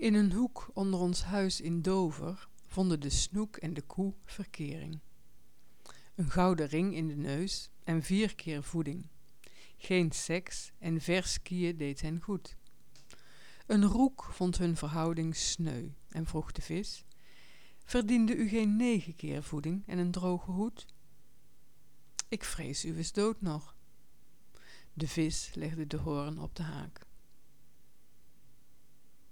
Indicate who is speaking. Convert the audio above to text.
Speaker 1: In een hoek onder ons huis in Dover vonden de snoek en de koe verkering. Een gouden ring in de neus en 4 keer voeding. Geen seks en vers skiën deed hen goed. Een roek vond hun verhouding sneu en vroeg de vis: verdiende u geen 9 keer voeding en een droge hoed? Ik vrees u is dood nog. De vis legde de hoorn op de haak.